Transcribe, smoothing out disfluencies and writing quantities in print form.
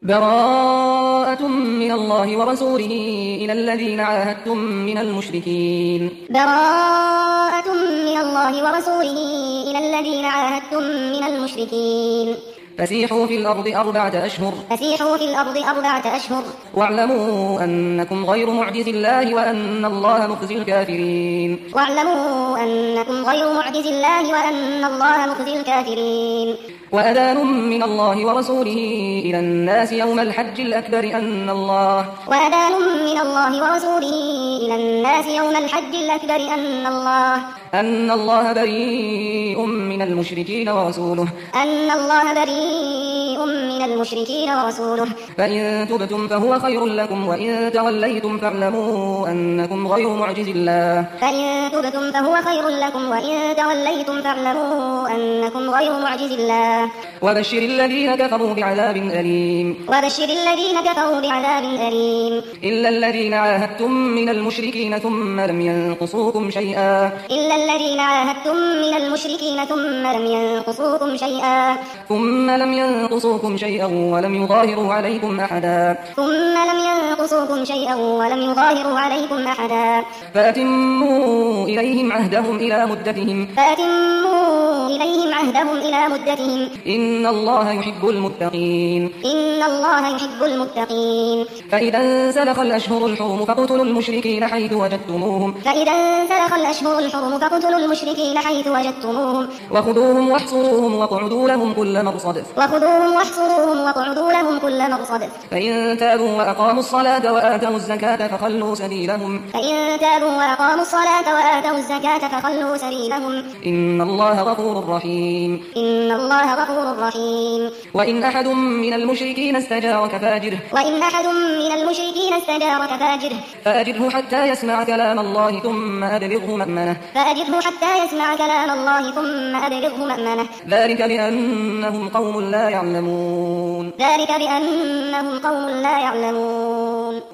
براءة من الله ورسوله إلى الذين عاهدتم من المشركين. براءة من الله ورسوله إلى الذين عاهدتم من المشركين. فسيحوا في الأرض أربعة أشهر واعلموا أنكم غير معجز الله وأن الله مخزي الكافرين. وأذان من الله ورسوله إلى الناس يوم الحج الأكبر أن الله بريء من المشركين ورسوله فإن تبتم فهو خير لكم وإن توليتم فاعلموا أنكم غير معجز الله. وبشر الذين كفروا بعذاب أليم. إلا الذين عاهدتم من المشركين ثم لم ينقصوكم شيئا ولم يظاهروا عليكم أحدا فأتموا إليهم عهدهم إلى مدتهم إن الله يحب المتقين. فإذا انسلخ الأشهر الحرم فاقتلوا المشركين حيث وجدتموهم وخذوهم واحصروهم واقعدوا لهم كل مرصد. فإن تابوا وأقاموا الصلاة وآتوا الزكاة فخلوا سبيلهم إن الله غفور رحيم. وإن أحد من المشركين استجارك فأجره حتى يسمع كلام الله ثم أبلغه مأمنه ذلك بأنهم قوم لا يعلمون.